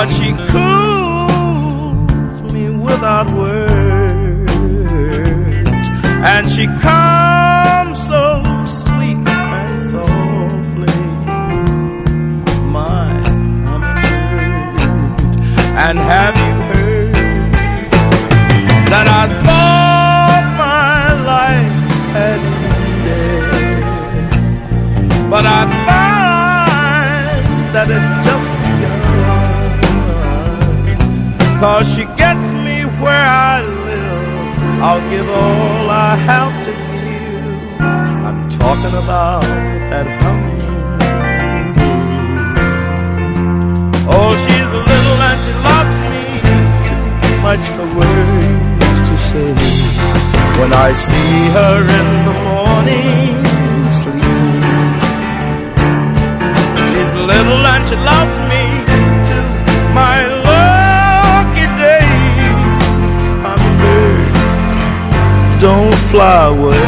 but she cools me without words, and she comes so sweet and softly, my hummingbird. And have you heard that I thought my life had ended, but I find that it's just begun, 'cause she gets me where I live. I'll give all I have to give. I'm talking about that hummingbird. Oh, she's little and she loves me too much for words to say. When I see her in the morning sleep, she's little and she loves me too, my lucky day. Hummingbird, don't fly away.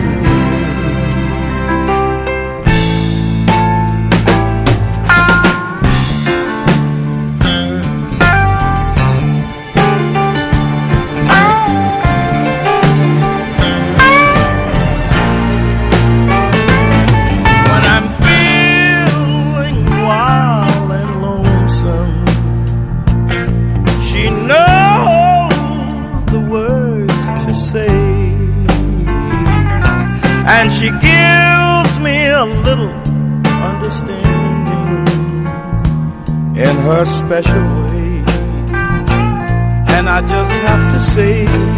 And she gives me a little understanding in her special way. And I just have to say,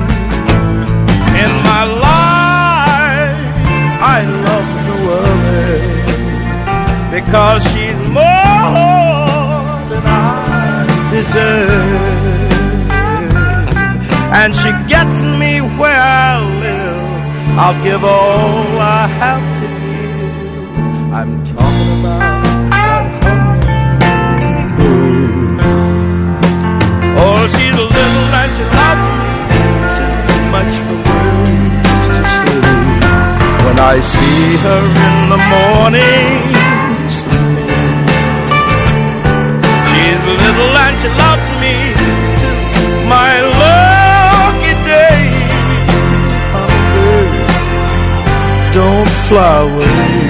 in my life I love no other, because she's more than I deserve. And she gets me where I live. I'll give all I have to give. I'm talking about that hummingbird. Oh, she's a little and she loves me too much for words to say. When I see her in the morning sleeping, she's little and she loves me too, my lucky day. Don't fly away.